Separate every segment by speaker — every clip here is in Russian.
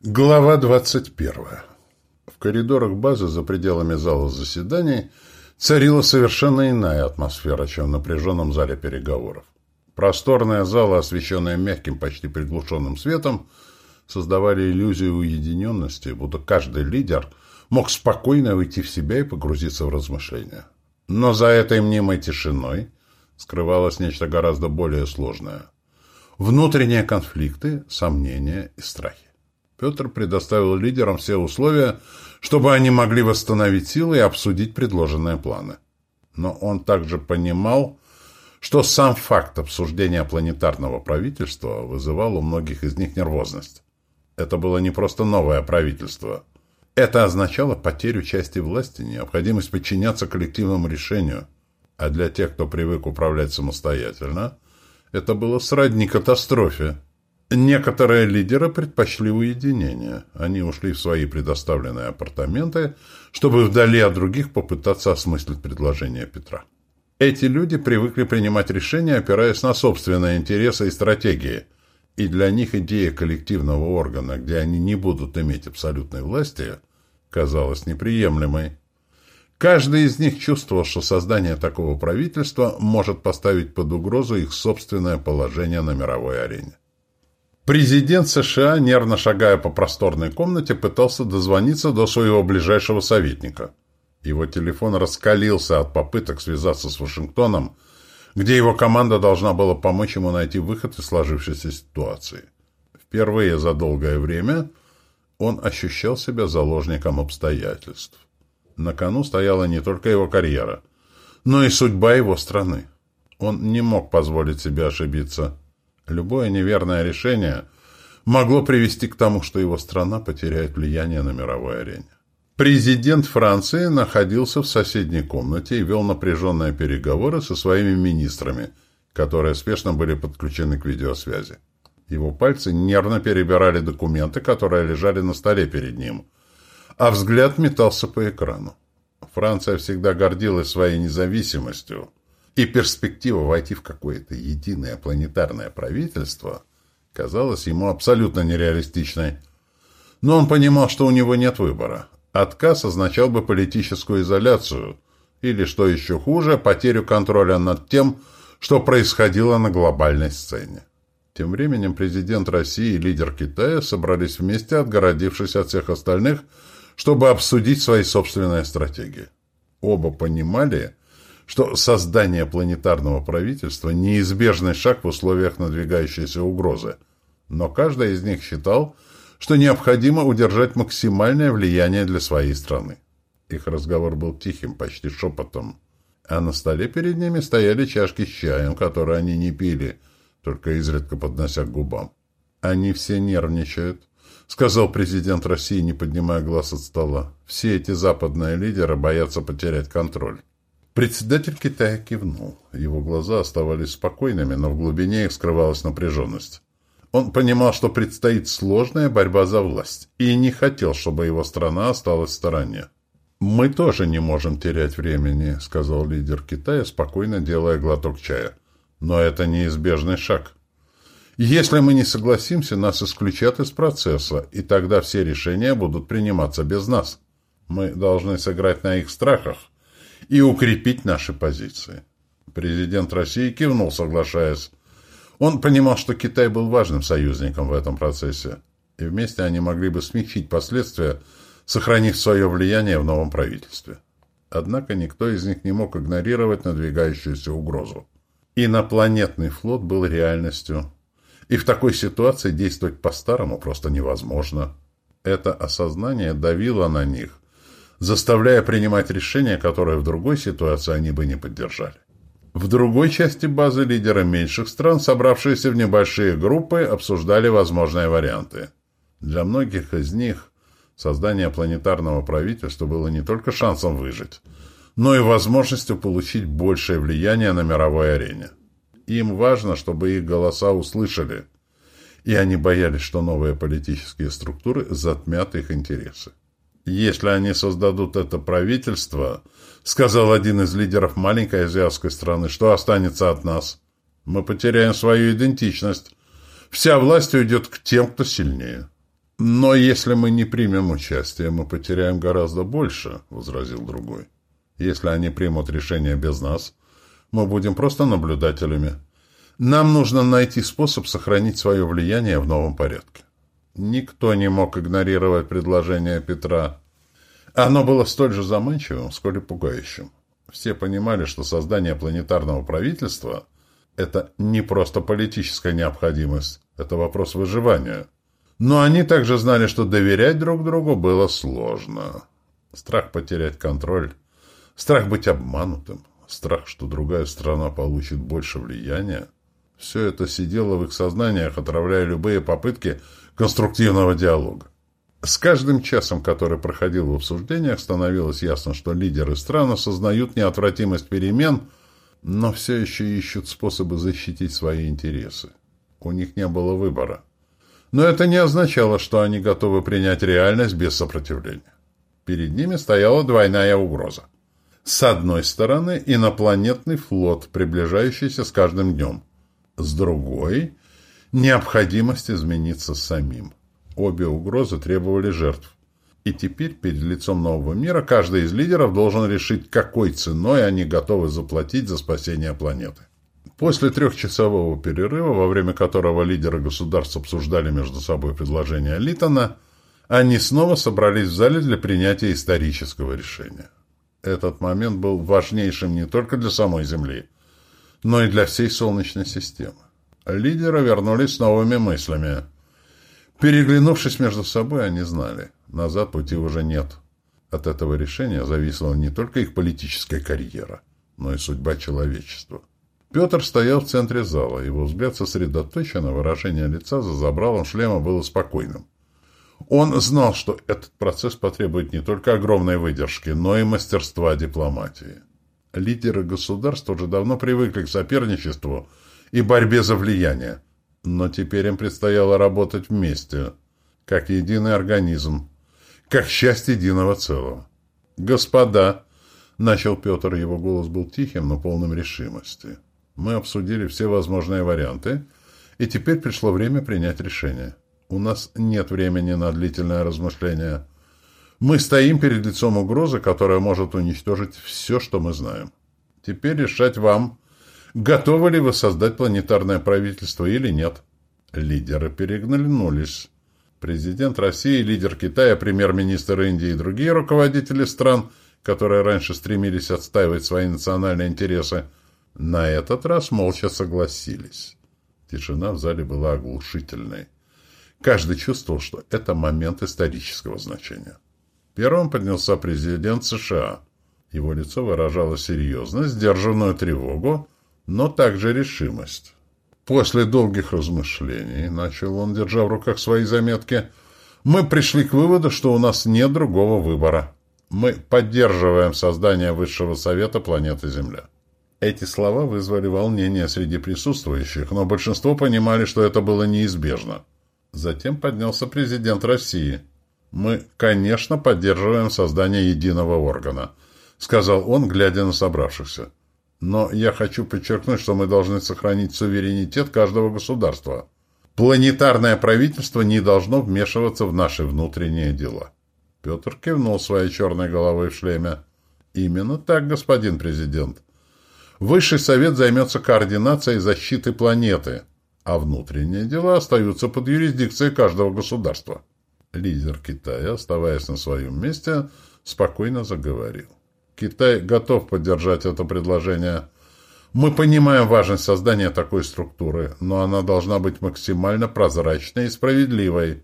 Speaker 1: Глава 21. В коридорах базы за пределами зала заседаний царила совершенно иная атмосфера, чем в напряженном зале переговоров. Просторные залы, освещенные мягким, почти приглушенным светом, создавали иллюзию уединенности, будто каждый лидер мог спокойно уйти в себя и погрузиться в размышления. Но за этой мнимой тишиной скрывалось нечто гораздо более сложное. Внутренние конфликты, сомнения и страхи. Петр предоставил лидерам все условия, чтобы они могли восстановить силы и обсудить предложенные планы. Но он также понимал, что сам факт обсуждения планетарного правительства вызывал у многих из них нервозность. Это было не просто новое правительство. Это означало потерю части власти, необходимость подчиняться коллективному решению. А для тех, кто привык управлять самостоятельно, это было сродни катастрофе. Некоторые лидеры предпочли уединение. Они ушли в свои предоставленные апартаменты, чтобы вдали от других попытаться осмыслить предложение Петра. Эти люди привыкли принимать решения, опираясь на собственные интересы и стратегии. И для них идея коллективного органа, где они не будут иметь абсолютной власти, казалась неприемлемой. Каждый из них чувствовал, что создание такого правительства может поставить под угрозу их собственное положение на мировой арене. Президент США, нервно шагая по просторной комнате, пытался дозвониться до своего ближайшего советника. Его телефон раскалился от попыток связаться с Вашингтоном, где его команда должна была помочь ему найти выход из сложившейся ситуации. Впервые за долгое время он ощущал себя заложником обстоятельств. На кону стояла не только его карьера, но и судьба его страны. Он не мог позволить себе ошибиться. Любое неверное решение могло привести к тому, что его страна потеряет влияние на мировой арене. Президент Франции находился в соседней комнате и вел напряженные переговоры со своими министрами, которые спешно были подключены к видеосвязи. Его пальцы нервно перебирали документы, которые лежали на столе перед ним, а взгляд метался по экрану. Франция всегда гордилась своей независимостью, и перспектива войти в какое-то единое планетарное правительство казалась ему абсолютно нереалистичной. Но он понимал, что у него нет выбора. Отказ означал бы политическую изоляцию или, что еще хуже, потерю контроля над тем, что происходило на глобальной сцене. Тем временем президент России и лидер Китая собрались вместе, отгородившись от всех остальных, чтобы обсудить свои собственные стратегии. Оба понимали, что создание планетарного правительства – неизбежный шаг в условиях надвигающейся угрозы, но каждый из них считал, что необходимо удержать максимальное влияние для своей страны. Их разговор был тихим, почти шепотом, а на столе перед ними стояли чашки с чаем, которые они не пили, только изредка поднося к губам. «Они все нервничают», — сказал президент России, не поднимая глаз от стола. «Все эти западные лидеры боятся потерять контроль». Председатель Китая кивнул. Его глаза оставались спокойными, но в глубине их скрывалась напряженность. Он понимал, что предстоит сложная борьба за власть, и не хотел, чтобы его страна осталась в стороне. «Мы тоже не можем терять времени», — сказал лидер Китая, спокойно делая глоток чая. «Но это неизбежный шаг. Если мы не согласимся, нас исключат из процесса, и тогда все решения будут приниматься без нас. Мы должны сыграть на их страхах и укрепить наши позиции». Президент России кивнул, соглашаясь. Он понимал, что Китай был важным союзником в этом процессе, и вместе они могли бы смягчить последствия, сохранив свое влияние в новом правительстве. Однако никто из них не мог игнорировать надвигающуюся угрозу. Инопланетный флот был реальностью, и в такой ситуации действовать по-старому просто невозможно. Это осознание давило на них, заставляя принимать решения, которые в другой ситуации они бы не поддержали. В другой части базы лидеры меньших стран, собравшиеся в небольшие группы, обсуждали возможные варианты. Для многих из них создание планетарного правительства было не только шансом выжить, но и возможностью получить большее влияние на мировой арене. Им важно, чтобы их голоса услышали, и они боялись, что новые политические структуры затмят их интересы. «Если они создадут это правительство, — сказал один из лидеров маленькой азиатской страны, — что останется от нас? Мы потеряем свою идентичность. Вся власть уйдет к тем, кто сильнее». «Но если мы не примем участие, мы потеряем гораздо больше», — возразил другой. «Если они примут решение без нас, мы будем просто наблюдателями. Нам нужно найти способ сохранить свое влияние в новом порядке». Никто не мог игнорировать предложение Петра. Оно было столь же заманчивым, сколь и пугающим. Все понимали, что создание планетарного правительства – это не просто политическая необходимость, это вопрос выживания. Но они также знали, что доверять друг другу было сложно. Страх потерять контроль, страх быть обманутым, страх, что другая страна получит больше влияния – все это сидело в их сознаниях, отравляя любые попытки конструктивного диалога. С каждым часом, который проходил в обсуждениях, становилось ясно, что лидеры стран осознают неотвратимость перемен, но все еще ищут способы защитить свои интересы. У них не было выбора. Но это не означало, что они готовы принять реальность без сопротивления. Перед ними стояла двойная угроза. С одной стороны, инопланетный флот, приближающийся с каждым днем. С другой – необходимость измениться самим. Обе угрозы требовали жертв. И теперь, перед лицом нового мира, каждый из лидеров должен решить, какой ценой они готовы заплатить за спасение планеты. После трехчасового перерыва, во время которого лидеры государств обсуждали между собой предложение Литтона, они снова собрались в зале для принятия исторического решения. Этот момент был важнейшим не только для самой Земли, но и для всей Солнечной системы. Лидеры вернулись с новыми мыслями. Переглянувшись между собой, они знали, назад пути уже нет. От этого решения зависела не только их политическая карьера, но и судьба человечества. Петр стоял в центре зала, его взгляд сосредоточен, а выражение лица за забралом шлема было спокойным. Он знал, что этот процесс потребует не только огромной выдержки, но и мастерства дипломатии. Лидеры государств уже давно привыкли к соперничеству и борьбе за влияние, но теперь им предстояло работать вместе, как единый организм, как часть единого целого. «Господа!» — начал Петр, его голос был тихим, но полным решимости. «Мы обсудили все возможные варианты, и теперь пришло время принять решение. У нас нет времени на длительное размышление. Мы стоим перед лицом угрозы, которая может уничтожить все, что мы знаем. Теперь решать вам, готовы ли вы создать планетарное правительство или нет». Лидеры переглянулись. Президент России, лидер Китая, премьер-министр Индии и другие руководители стран, которые раньше стремились отстаивать свои национальные интересы, на этот раз молча согласились. Тишина в зале была оглушительной. Каждый чувствовал, что это момент исторического значения. Первым поднялся президент США. Его лицо выражало серьезность, сдержанную тревогу, но также решимость. После долгих размышлений, начал он, держа в руках свои заметки, мы пришли к выводу, что у нас нет другого выбора. Мы поддерживаем создание Высшего Совета планеты Земля. Эти слова вызвали волнение среди присутствующих, но большинство понимали, что это было неизбежно. Затем поднялся президент России. «Мы, конечно, поддерживаем создание единого органа», — сказал он, глядя на собравшихся. «Но я хочу подчеркнуть, что мы должны сохранить суверенитет каждого государства. Планетарное правительство не должно вмешиваться в наши внутренние дела». Петр кивнул своей черной головой в шлеме. «Именно так, господин президент. Высший совет займется координацией защиты планеты, а внутренние дела остаются под юрисдикцией каждого государства». Лидер Китая, оставаясь на своем месте, спокойно заговорил. «Китай готов поддержать это предложение. Мы понимаем важность создания такой структуры, но она должна быть максимально прозрачной и справедливой.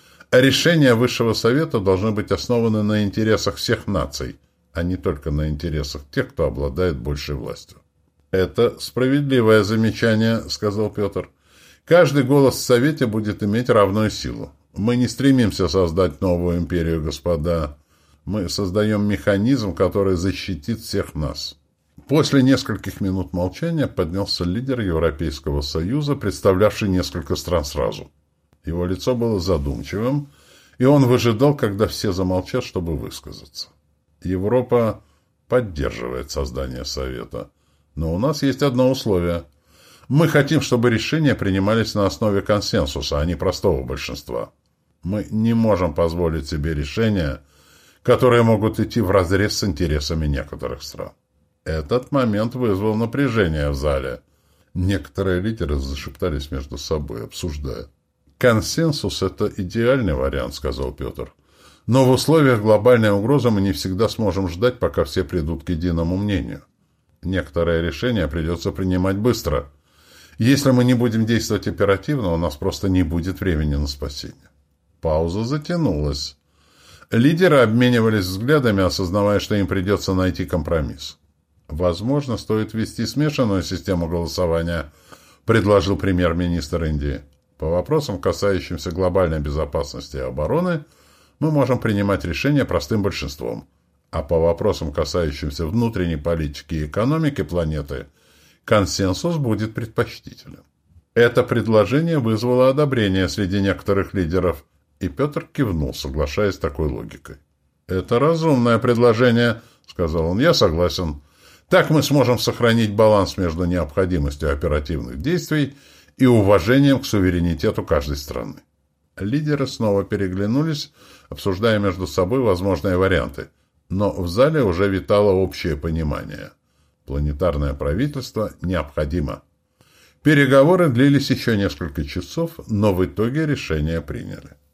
Speaker 1: Решения Высшего Совета должны быть основаны на интересах всех наций, а не только на интересах тех, кто обладает большей властью». «Это справедливое замечание», — сказал Петр. «Каждый голос в Совете будет иметь равную силу. Мы не стремимся создать новую империю, господа. Мы создаем механизм, который защитит всех нас». После нескольких минут молчания поднялся лидер Европейского Союза, представлявший несколько стран сразу. Его лицо было задумчивым, и он выжидал, когда все замолчат, чтобы высказаться. «Европа поддерживает создание Совета. Но у нас есть одно условие. Мы хотим, чтобы решения принимались на основе консенсуса, а не простого большинства. Мы не можем позволить себе решения, которые могут идти вразрез с интересами некоторых стран. Этот момент вызвал напряжение в зале. Некоторые лидеры зашептались между собой, обсуждая. «Консенсус – это идеальный вариант», – сказал Петр. «Но в условиях глобальной угрозы мы не всегда сможем ждать, пока все придут к единому мнению. Некоторые решения придется принимать быстро. Если мы не будем действовать оперативно, у нас просто не будет времени на спасение». Пауза затянулась. Лидеры обменивались взглядами, осознавая, что им придется найти компромисс. «Возможно, стоит ввести смешанную систему голосования», – предложил премьер-министр Индии. «По вопросам, касающимся глобальной безопасности и обороны, мы можем принимать решения простым большинством. А по вопросам, касающимся внутренней политики и экономики планеты, консенсус будет предпочтителен». Это предложение вызвало одобрение среди некоторых лидеров, и Петр кивнул, соглашаясь с такой логикой. «Это разумное предложение», — сказал он, — «я согласен. Так мы сможем сохранить баланс между необходимостью оперативных действий и уважением к суверенитету каждой страны». Лидеры снова переглянулись, обсуждая между собой возможные варианты, но в зале уже витало общее понимание. Планетарное правительство необходимо. Переговоры длились еще несколько часов, но в итоге решение приняли.